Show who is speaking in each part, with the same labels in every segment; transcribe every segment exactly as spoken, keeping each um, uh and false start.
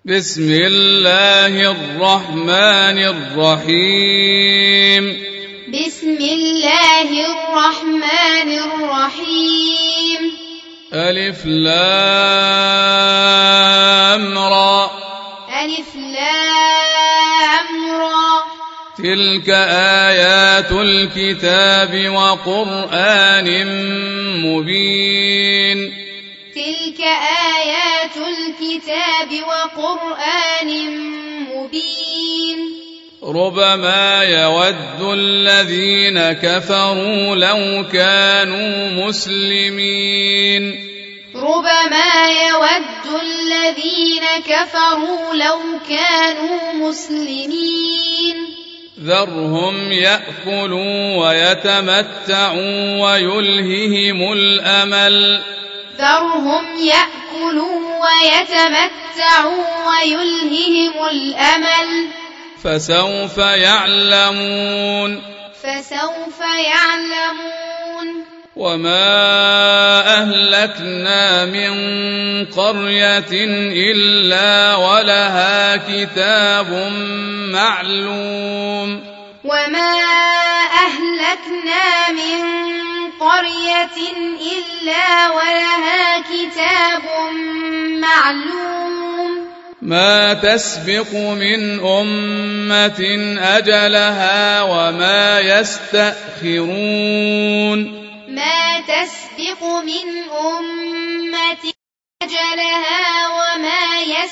Speaker 1: بسم الله الرحمن الرحيم
Speaker 2: بسم الله الرحمن الرحيم
Speaker 1: ألف لام را
Speaker 2: ألف لام را
Speaker 1: تلك آيات الكتاب وقرآن مبين
Speaker 2: تلك آيات الكتاب وقرآن مبين
Speaker 1: ربما يود الذين كفروا لو كانوا مسلمين
Speaker 2: ربما يود الذين كفروا لو كانوا مسلمين
Speaker 1: ذرهم يأكلوا ويتمتعوا ويلههم الأمل
Speaker 2: ذرهم يأكلوا ويتمتعوا ويلههم الأمل
Speaker 1: فسوف يعلمون
Speaker 2: فسوف يعلمون
Speaker 1: وما أهلكنا من قرية إلا ولها كتاب معلوم
Speaker 2: وما أهلكنا من قرية إلا ولها كتاب معلوم
Speaker 1: ما تسبق من أمة أجلها وما يستأخرون
Speaker 2: ما تسبق من أمة أجلها وما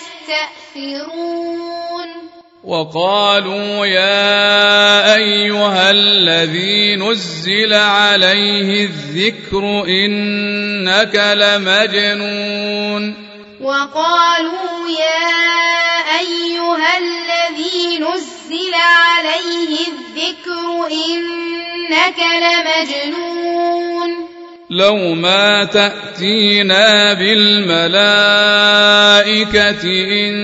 Speaker 2: يستأخرون
Speaker 1: وقالوا يا أيها الذي نزل عليه الذكر إنك لمجنون
Speaker 2: وقالوا يا أيها الذي نزل عليه الذكر إنك لمجنون
Speaker 1: لو ما تأتينا بالملائكة إن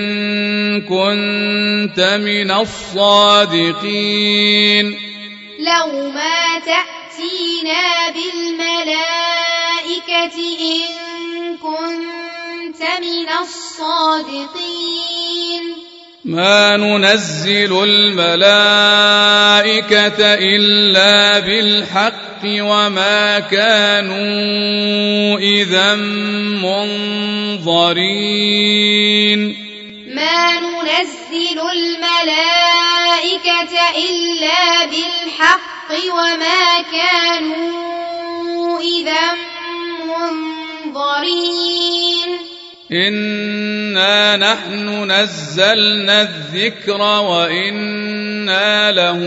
Speaker 1: كنت من الصادقين
Speaker 2: لو ما تأتينا بالملائكة إن كنت من الصادقين
Speaker 1: ما ننزل الملائكة إلا بالحق وما كانوا إذا منظرين
Speaker 2: ما ننزل الملائكة إلا بالحق وما كانوا إذا منظرين
Speaker 1: إنا نحن نزلنا الذكر وإنا له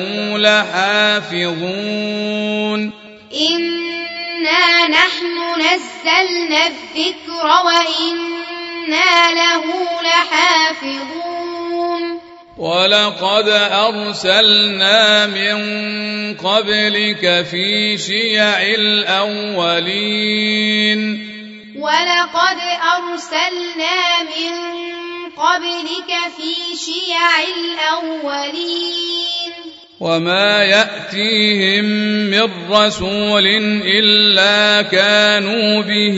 Speaker 1: لحافظون
Speaker 2: إنا نحن نزلنا الذكر وإنا له لحافظون
Speaker 1: ولقد أرسلنا من قبلك في شيع الأولين
Speaker 2: ولقد أرسلنا من قبلك في شيع الأولين
Speaker 1: وما يأتيهم من رسول إلا كانوا به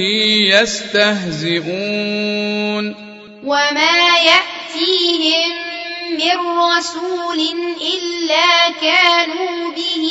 Speaker 1: يستهزئون
Speaker 2: وما يأتيهم من رسول إلا كانوا به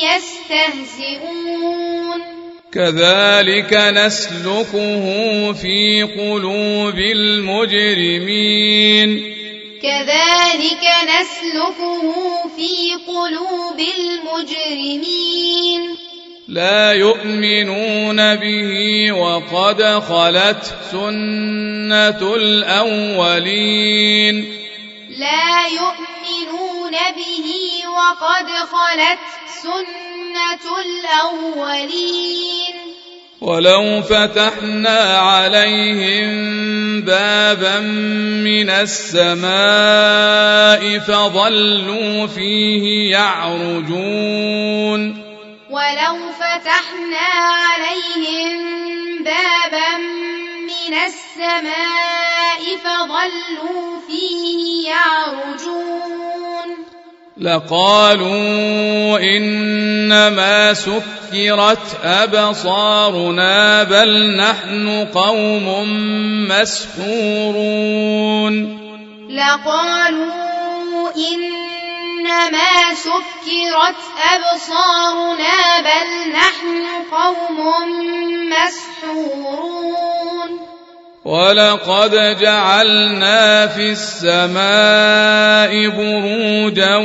Speaker 2: يستهزئون
Speaker 1: كذلك نسلكه في قلوب المجرمين
Speaker 2: كذلك نسلكه في قلوب المجرمين
Speaker 1: لا يؤمنون به وقد خلت سنة الأولين
Speaker 2: لا يؤمنون به وقد خلت سنة الأولين
Speaker 1: ولو فتحنا عليهم بابا من السماء فظلوا فيه يعرجون
Speaker 2: ولو فتحنا عليهم بابا من السماء فظلوا فيه يعرجون
Speaker 1: لقالوا إنما سكرت أبصارنا بل نحن قوم مسحورون
Speaker 2: لقالوا إنما سكرت أبصارنا بل نحن قوم مسحورون
Speaker 1: ولقد جعلنا في السماء بروجا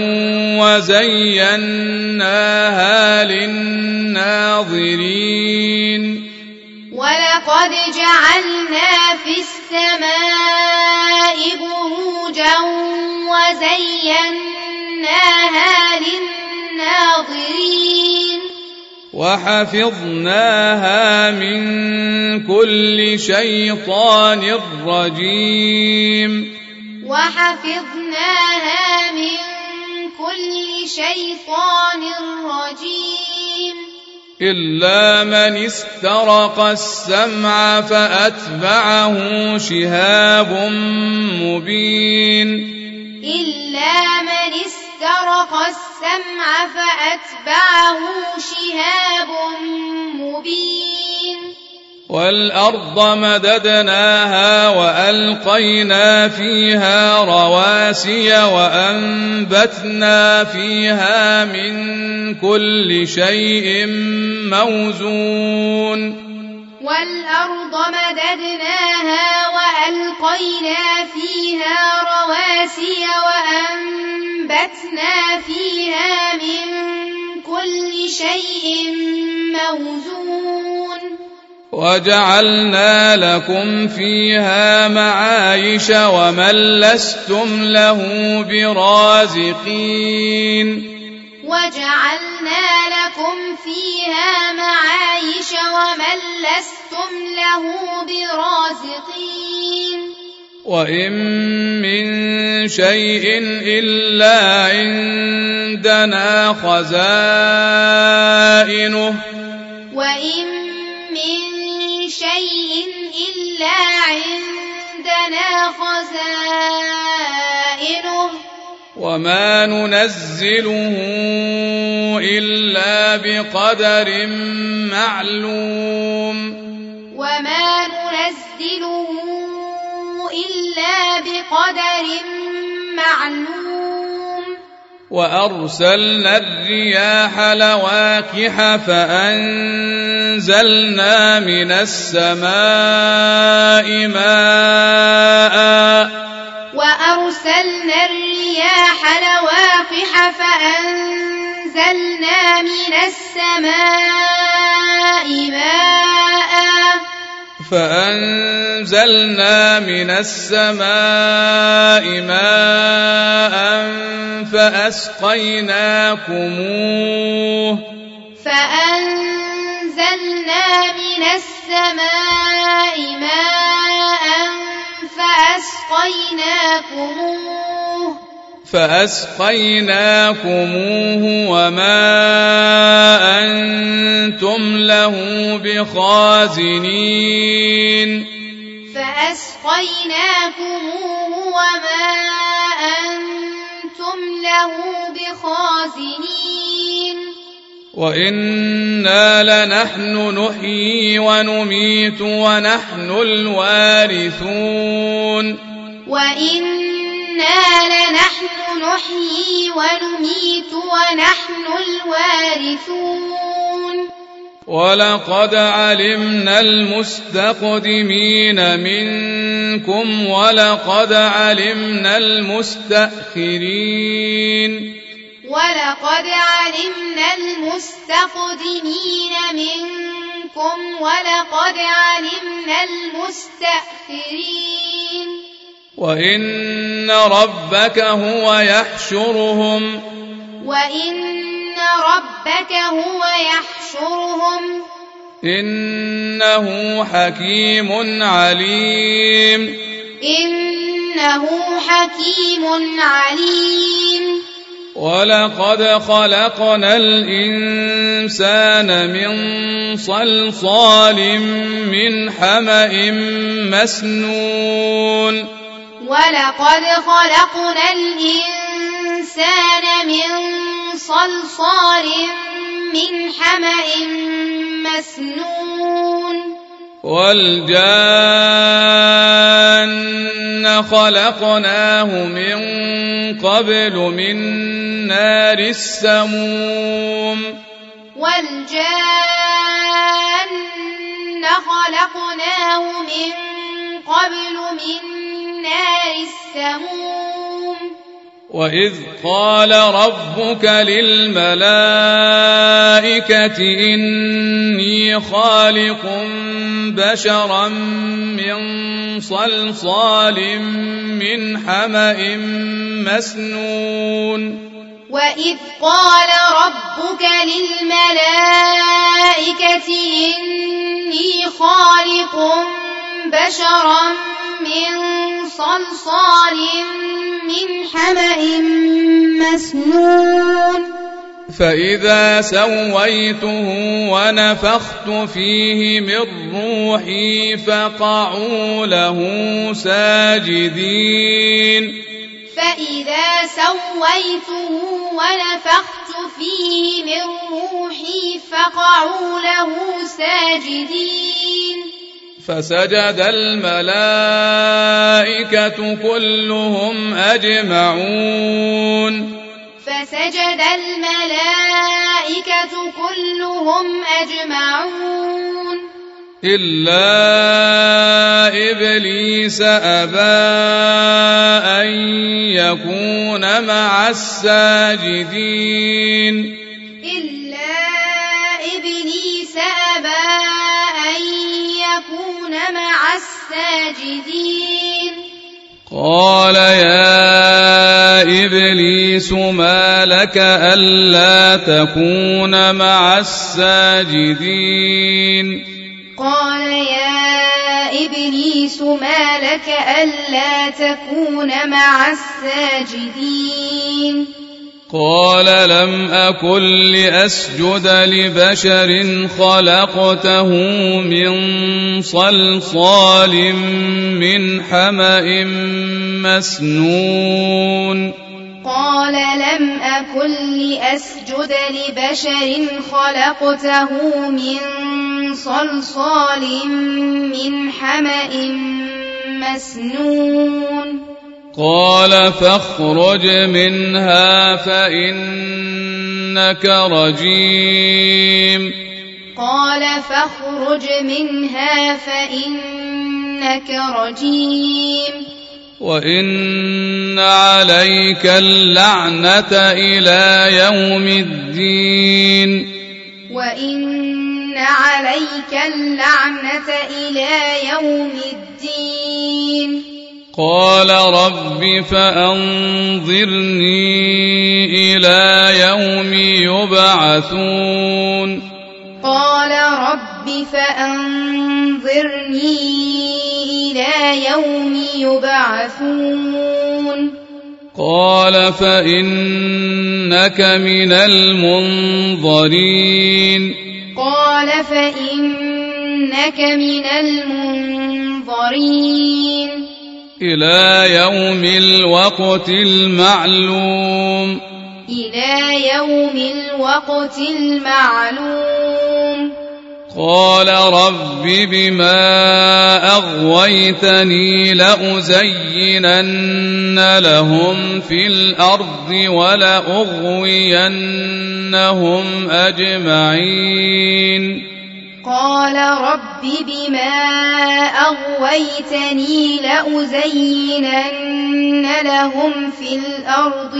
Speaker 1: وزيناها للناظرين
Speaker 2: ولقد جعلنا في السماء بروجا وزيناها للناظرين
Speaker 1: وحفظناها من كل شيطان رجيم
Speaker 2: وحفظناها من كل شيطان رجيم
Speaker 1: إلا من استرق السمع فأتبعه شهاب مبين
Speaker 2: إلا من استرق السمع فأتبعه شهاب مبين
Speaker 1: والأرض مددناها وألقينا فيها رواسي وأنبتنا فيها من كل شيء موزون
Speaker 2: والأرض مددناها وألقينا فيها رواسي وأنبتنا فيها من كل شيء موزون
Speaker 1: وجعلنا لكم فيها معايش ومن لستم له برازقين
Speaker 2: وجعلنا لكم فيها معايش ومن لستم له برازقين
Speaker 1: وإن من شيء إلا عندنا خزائنه
Speaker 2: وإن من شيء إلا عندنا خزائنه
Speaker 1: وما ننزله إلا بقدر معلوم
Speaker 2: وما ننزله إلا بقدر معلوم
Speaker 1: وأرسلنا الرياح لواقح فأنزلنا من السماء ماء
Speaker 2: وأرسلنا الرياح لواقح فأنزلنا من السماء ماء
Speaker 1: فأنزلنا من السماء ماء فأسقيناكموه
Speaker 2: فأنزلنا من السماء ماء فأسقيناكموه
Speaker 1: فأسقيناكموه وما أنتم له بخازنين
Speaker 2: فأسقيناكموه وما أنتم له بخازنين
Speaker 1: وإنا لنحن نحيي ونميت ونحن الوارثون
Speaker 2: وإنا لنحن نحيي ونميت ونحن الوارثون
Speaker 1: ولقد علمنا المستقدمين منكم ولقد علمنا المستأخرين
Speaker 2: ولقد علمنا المستقدمين منكم ولقد علمنا المستأخرين
Speaker 1: وإن ربك هو يحشرهم
Speaker 2: وإن ربك هو يحشرهم
Speaker 1: إنه حكيم عليم
Speaker 2: إنه حكيم عليم
Speaker 1: ولقد خلقنا الإنسان من صلصال من حمأ مسنون
Speaker 2: ولقد خلقنا الإنسان من صلصال من حمأ مسنون
Speaker 1: والجان خلقناه من قبل من نار السموم
Speaker 2: والجان خلقناه من قبل من نار السموم
Speaker 1: وإذ قال ربك للملائكة إني خالق بشرا من صلصال من حمأ مسنون
Speaker 2: وإذ قال ربك للملائكة إني خالق بشرا من صلصال من حمأ مسنون
Speaker 1: فإذا سويته ونفخت فيه من روحي فقعوا له ساجدين
Speaker 2: فإذا سويته ونفخت فيه من روحي فقعوا له ساجدين
Speaker 1: فسجد الملائكة كلهم أجمعون
Speaker 2: فسجد الملائكة كلهم أجمعون
Speaker 1: إلا إبليس أبى أن يكون مع الساجدين
Speaker 2: إلا إبليس أبى أن يكون مع الساجدين
Speaker 1: قال يا إبليس ما لك ألا تكون مع الساجدين
Speaker 2: قال يا إبليس ما لك ألا تكون مع الساجدين
Speaker 1: قال لم أكن لأسجد لبشر خلقته من صلصال من حمأ مسنون
Speaker 2: قال لم أكن لأسجد لبشر خلقته من صلصال من حمأ مسنون
Speaker 1: قال فاخرج منها فإنك رجيم
Speaker 2: قال فاخرج منها فإنك رجيم
Speaker 1: وإن عليك اللعنة إلى يوم الدين
Speaker 2: وإن عليك اللعنة إلى يوم الدين
Speaker 1: قال رب فأنظرني إلى يوم يبعثون
Speaker 2: قال رب فأنظرني إلى يوم يبعثون
Speaker 1: قال فإنك من المنظرين
Speaker 2: قال فإنك من المنظرين
Speaker 1: إلى يوم الوقت المعلوم
Speaker 2: إلى يوم الوقت المعلوم
Speaker 1: قال رب بما أغويتني لأزينن لهم في الأرض ولأغوينهم أجمعين
Speaker 2: قال رب بما أغويتني لأزينن لهم في الأرض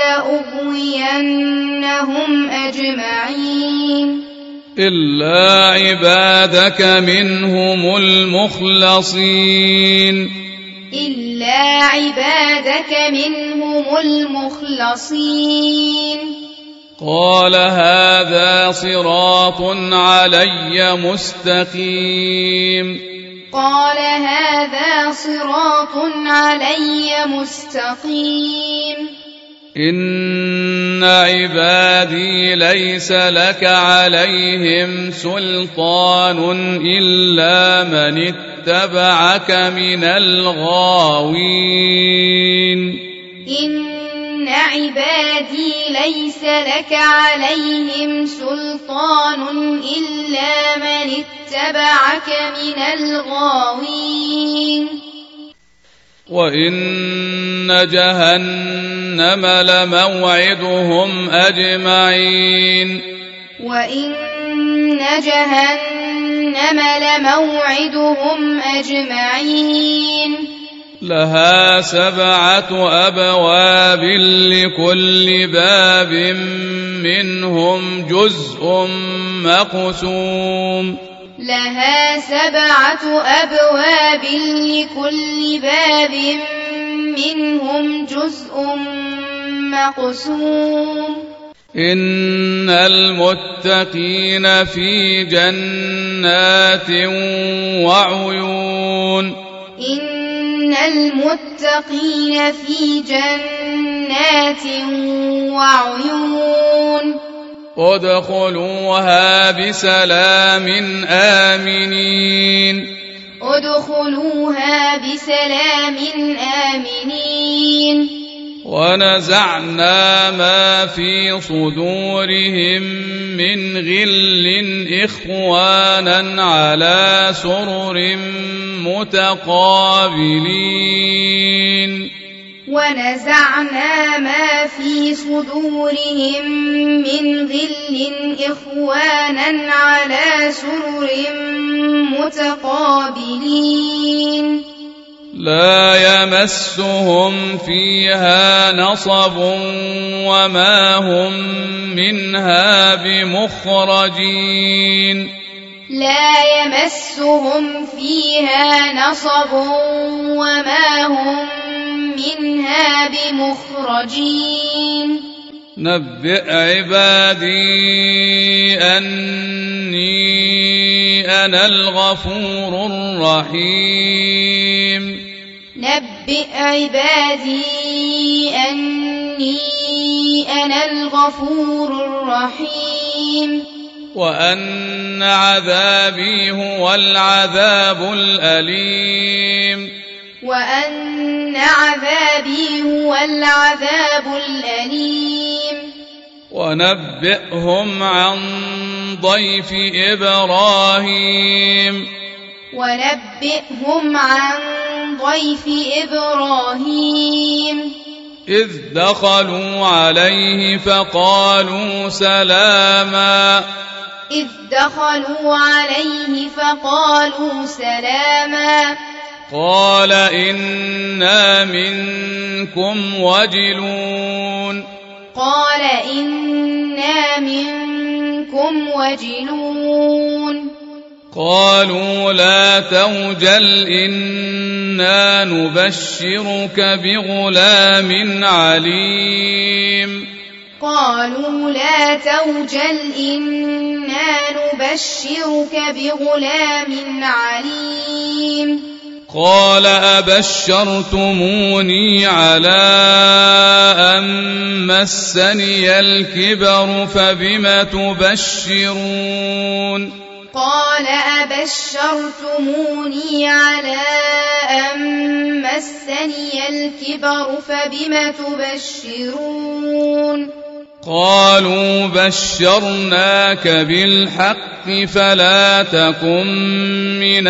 Speaker 2: ولأغوينهم أجمعين
Speaker 1: إلا عبادك منهم المخلصين
Speaker 2: إلا عبادك منهم المخلصين
Speaker 1: قال هذا صراط علي مستقيم
Speaker 2: قال هذا صراط علي مستقيم
Speaker 1: إن عبادي ليس لك عليهم سلطان إلا من اتبعك من الغاوين
Speaker 2: إن عبادي ليس لك عليهم سلطان إلا من اتبعك من الغاوين
Speaker 1: وإن جهنم لموعدهم أجمعين
Speaker 2: وإن جهنم لموعدهم أجمعين
Speaker 1: لها سبعة أبواب لكل باب منهم جزء مقسوم
Speaker 2: لها سبعة أبواب لكل باب منهم جزء مقسوم
Speaker 1: إن المتقين في جنات وعيون
Speaker 2: إن المتقين في جنات وعيون
Speaker 1: ادخلوها بسلام آمنين
Speaker 2: ادخلوها بسلام آمنين
Speaker 1: ونزعنا ما في صدورهم من غل إخوانا على سرر متقابلين
Speaker 2: ونزعنا ما في صدورهم من غل إخوانا على سرر متقابلين
Speaker 1: لا يمسهم فيها نصب وما هم منها بمخرجين
Speaker 2: لا يمسهم فيها نصب وما هم منها بمخرجين
Speaker 1: نبئ عبادي أني أنا الغفور الرحيم
Speaker 2: نبئ عبادي أني أنا الغفور الرحيم
Speaker 1: وأن عذابي هو العذاب الأليم
Speaker 2: وأن عذابي هو العذاب الأليم
Speaker 1: ونبئهم عن ضيف إبراهيم
Speaker 2: ونبئهم عن ضيف إبراهيم
Speaker 1: إذ دخلوا عليه فقالوا سلاما
Speaker 2: إذ دخلوا عليه فقالوا سلاما
Speaker 1: قال إنا منكم وجلون
Speaker 2: قال إنا منكم وجلون
Speaker 1: قالوا لا توجل إنا نبشرك بغلام عليم
Speaker 2: قالوا لا توجل إنا نبشرك بغلام عليم
Speaker 1: قال أبشرتموني على أن مسني الكبر فبم تبشرون
Speaker 2: قال أبشرتموني على أن مسني الكبر فبم تبشرون
Speaker 1: قالوا بشرناك بالحق فلا تكن من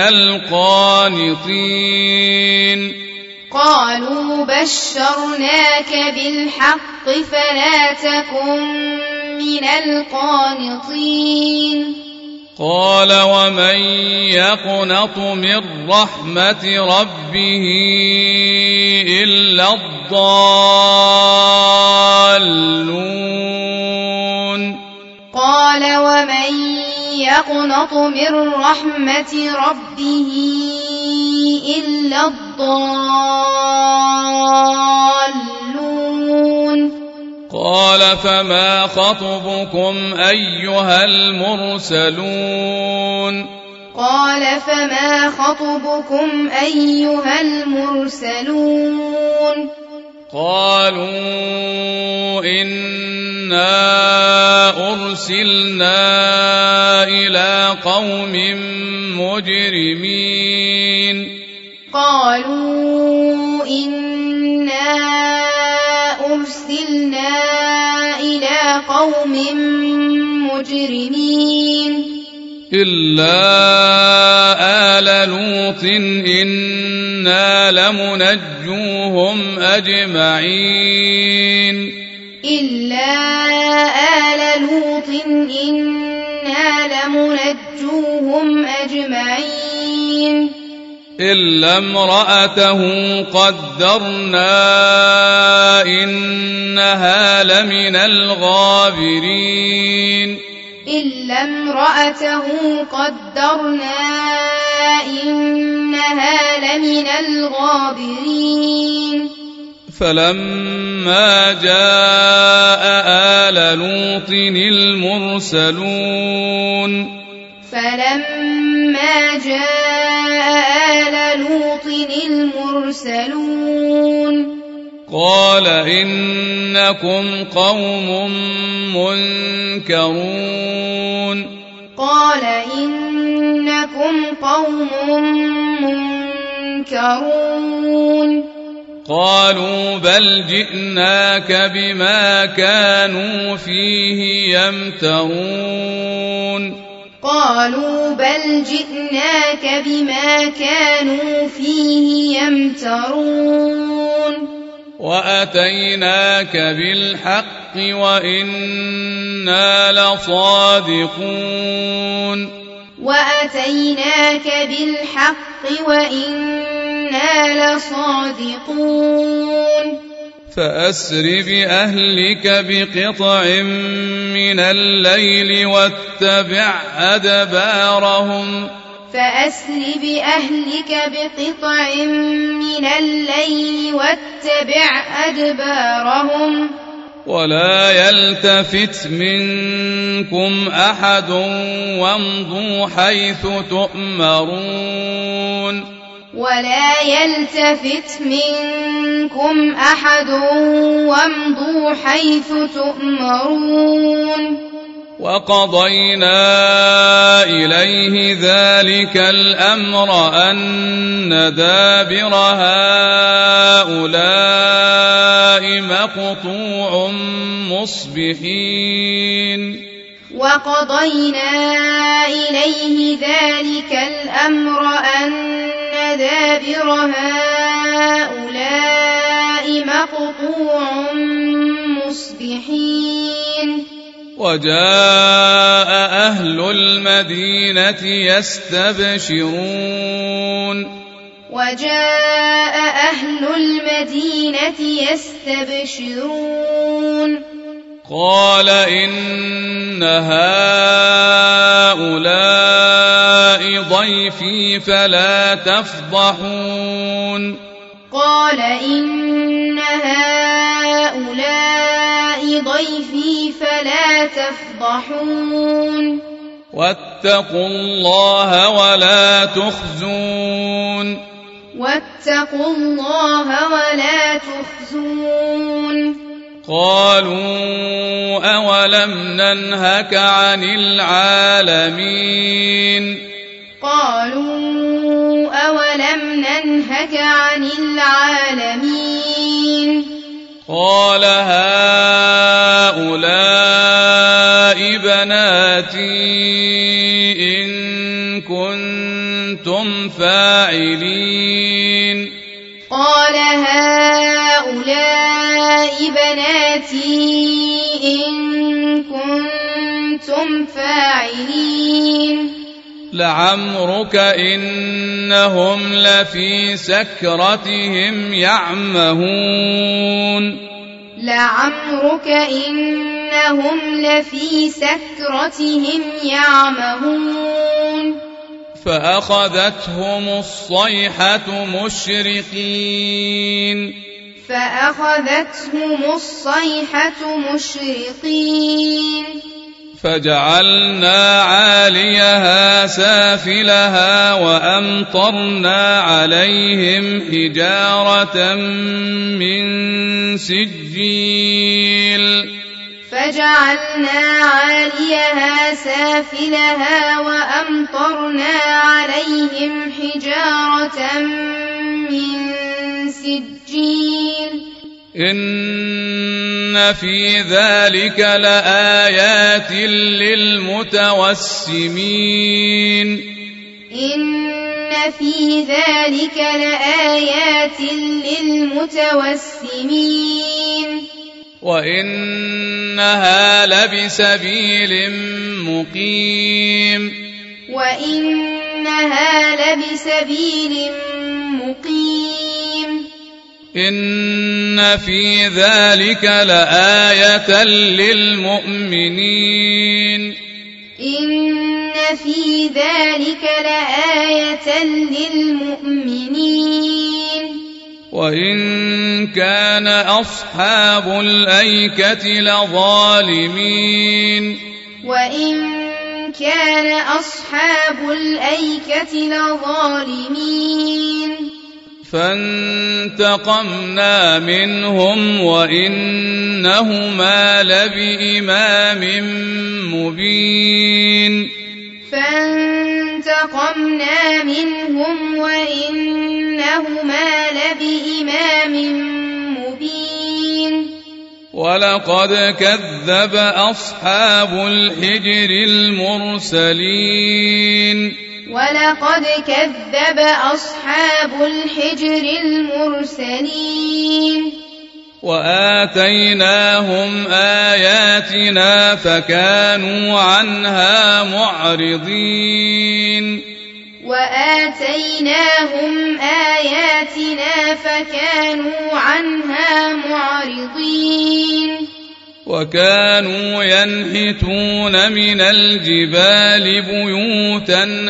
Speaker 1: القانطين
Speaker 2: قالوا بشرناك بالحق فلا تكن من القانطين
Speaker 1: قال ومن يقنط من رحمة ربه إلا الضالون
Speaker 2: قال ومن يقنط من رحمة ربه إلا الضالون
Speaker 1: قال فما خطبكم أيها المرسلون
Speaker 2: قال فما خطبكم أيها المرسلون
Speaker 1: قالوا إنا أرسلنا إلى قوم مجرمين
Speaker 2: قالوا إنا أرسلنا إلى قوم مجرمين
Speaker 1: إلا آل لوط إنا إنا لمنجوهم أجمعين
Speaker 2: إلا آل لوط إنا لمنجوهم أجمعين
Speaker 1: إلا امرأته قدرنا إنها لمن الغابرين
Speaker 2: إلا امرأته قدرنا إنها لمن الغابرين
Speaker 1: فلما جاء آل لوط المرسلون
Speaker 2: فلما جاء آل لوط المرسلون
Speaker 1: قال إنكم قوم منكرون
Speaker 2: قال إنكم قوم منكرون
Speaker 1: قالوا بل جئناك بما كانوا فيه يمترون
Speaker 2: قالوا بل جئناك بما كانوا فيه يمترون
Speaker 1: وأتيناك بالحق وإنا لصادقون
Speaker 2: وأتيناك بالحق وإنا لصادقون
Speaker 1: فأسر بأهلك بقطع من الليل واتبع أدبارهم
Speaker 2: فأسر بأهلك بقطع من الليل واتبع أدبارهم
Speaker 1: ولا يلتفت منكم أحد وامضوا حيث تؤمرون
Speaker 2: ولا يلتفت منكم أحد وامضوا حيث تؤمرون
Speaker 1: وقضينا إليه ذلك الأمر أن دابر هؤلاء مقطوع مصبحين وقضينا
Speaker 2: إليه ذلك الأمر أن دابر هؤلاء مقطوع مصبحين
Speaker 1: وجاء أهل المدينة يستبشرون
Speaker 2: وجاء أهل المدينة يستبشرون
Speaker 1: قال إن هؤلاء ضيفي فلا تفضحون
Speaker 2: قال إن هؤلاء ضيفي فلا تفضحون
Speaker 1: واتقوا الله ولا تخزون
Speaker 2: واتقوا الله ولا تخزون
Speaker 1: قالوا أولم ننهك عن العالمين
Speaker 2: قالوا أولم ننهك عن العالمين
Speaker 1: قال هؤلاء بناتي إن كنتم فاعلين
Speaker 2: قال هؤلاء بناتي إن كنتم فاعلين
Speaker 1: لعمرك إنهم لفي سكرتهم يعمهون
Speaker 2: لعمرك إنهم لفي سكرتهم يعمهون
Speaker 1: فأخذتهم الصيحة مشرقين
Speaker 2: فأخذتهم الصيحة مشرقين
Speaker 1: فجعلنا عاليها سافلها وأمطرنا عليهم حجارة من سجيل
Speaker 2: فجعلنا عاليها سافلها وأمطرنا عليهم حجارة من سجيل
Speaker 1: إن في ذلك لآيات للمتوسمين
Speaker 2: إن في ذلك لآيات للمتوسمين
Speaker 1: وإنها لبسبيل مقيم
Speaker 2: وإنها لبسبيل مقيم
Speaker 1: إن في ذلك لآية للمؤمنين
Speaker 2: إن في ذلك لآية للمؤمنين
Speaker 1: وإن كان أصحاب الأيكة لظالمين
Speaker 2: وإن كان أصحاب الأيكة لظالمين
Speaker 1: فانتقمنا منهم وإنهما لبإمام مبين
Speaker 2: فانتقمنا منهم وإنهما لبإمام مبين
Speaker 1: ولقد كذب أصحاب الحجر المرسلين
Speaker 2: ولقد كذب أصحاب الحجر المرسلين
Speaker 1: وآتيناهم آياتنا فكانوا عنها معرضين
Speaker 2: وآتيناهم آياتنا فكانوا عنها معرضين
Speaker 1: وكانوا ينحتون من الجبال بيوتا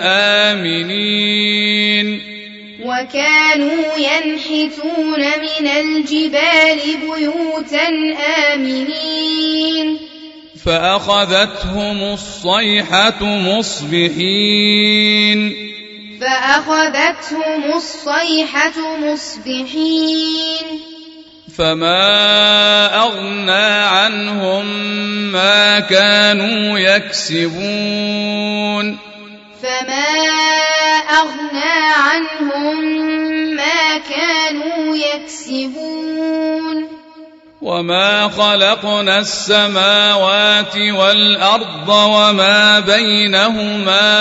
Speaker 1: آمنين
Speaker 2: وكانوا ينحتون من الجبال بيوتا آمنين
Speaker 1: فأخذتهم الصيحة مصبحين
Speaker 2: فأخذتهم الصيحة مصبحين
Speaker 1: فما أغنى عنهم ما كانوا يكسبون
Speaker 2: فما أغنى عنهم ما كانوا يكسبون
Speaker 1: وما خلقنا السماوات والأرض وما بينهما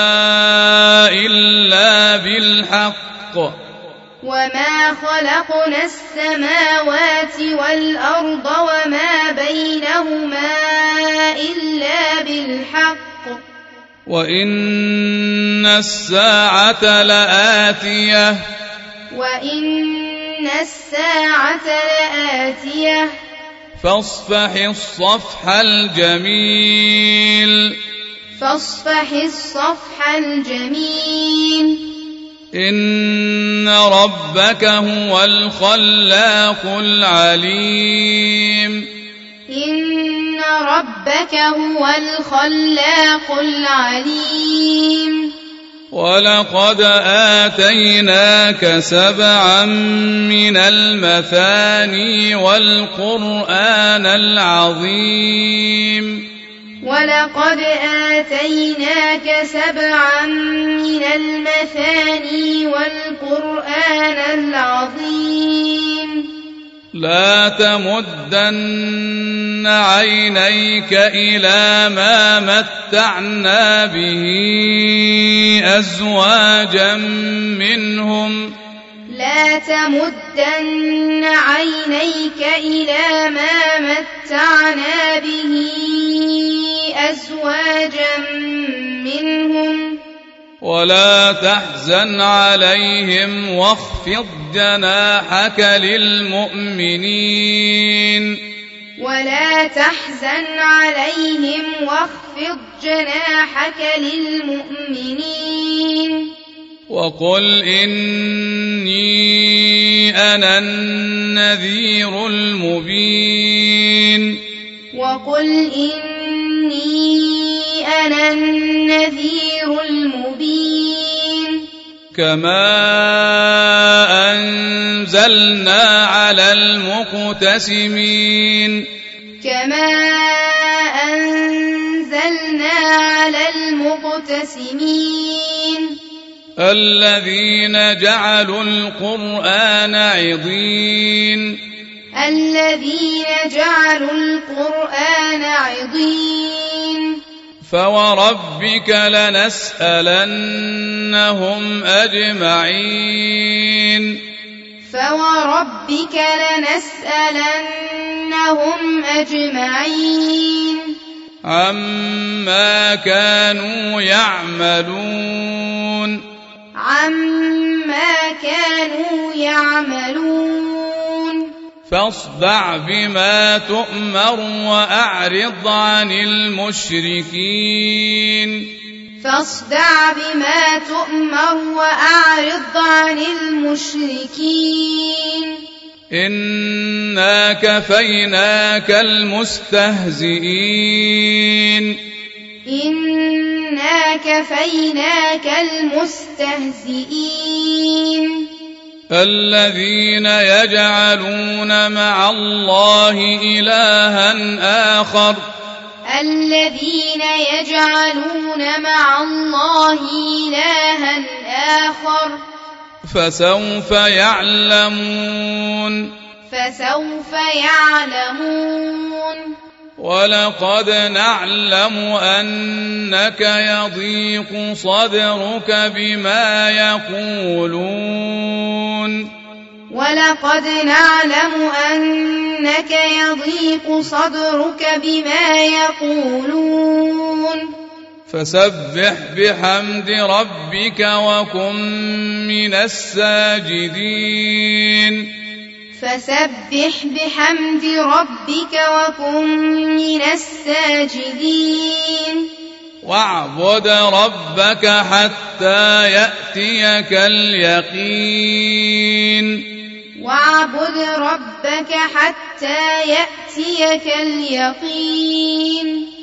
Speaker 1: إلا بالحق
Speaker 2: وما خلقنا السماوات والأرض وما بينهما إلا بالحق
Speaker 1: وإن الساعة لآتية
Speaker 2: وإن الساعة لآتية
Speaker 1: فاصفح الصفح الجميل
Speaker 2: فاصفح الصفح الجميل
Speaker 1: إن ربك هو الخلاق العليم
Speaker 2: إن ربك هو الخلاق العليم
Speaker 1: ولقد آتيناك سبعا من المثاني والقرآن العظيم
Speaker 2: ولقد آتيناك سبعا من المثاني والقرآن العظيم
Speaker 1: لا تمدن عينيك إلى ما متعنا به أزواجا منهم
Speaker 2: لا تمدن عينيك إلى ما متعنا به أزواجا منهم
Speaker 1: ولا تحزن عليهم واخفض جناحك للمؤمنين
Speaker 2: ولا تحزن عليهم واخفض جناحك للمؤمنين
Speaker 1: وقل إني أنا النذير المبين
Speaker 2: وقل إني أنا النذير المبين
Speaker 1: كما أنزلنا على المقتسمين
Speaker 2: كما أنزلنا على المقتسمين
Speaker 1: الذين جعلوا القرآن عضين
Speaker 2: الذين جعلوا القرآن عضين
Speaker 1: فوربك لنسألنهم أجمعين
Speaker 2: فوربك لنسألنهم أجمعين
Speaker 1: عما كانوا يعملون
Speaker 2: عما كانوا يعملون
Speaker 1: فاصدع بما تؤمر وأعرض عن المشركين
Speaker 2: فاصدع بما تؤمر وأعرض عن المشركين
Speaker 1: إنا كفيناك المستهزئين
Speaker 2: إنا كفيناك المستهزئين
Speaker 1: الذين يجعلون مع الله إلها آخر
Speaker 2: الذين يجعلون مع الله إلها آخر
Speaker 1: فسوف يعلمون
Speaker 2: فسوف يعلمون
Speaker 1: ولقد نعلم أنك يضيق صدرك بما يقولون
Speaker 2: ولقد نعلم أنك يضيق صدرك بما يقولون
Speaker 1: فسبح بحمد ربك وكن من الساجدين
Speaker 2: فسبح بحمد ربك وكن من الساجدين
Speaker 1: واعبد ربك حتى يأتيك اليقين
Speaker 2: واعبد ربك حتى يأتيك اليقين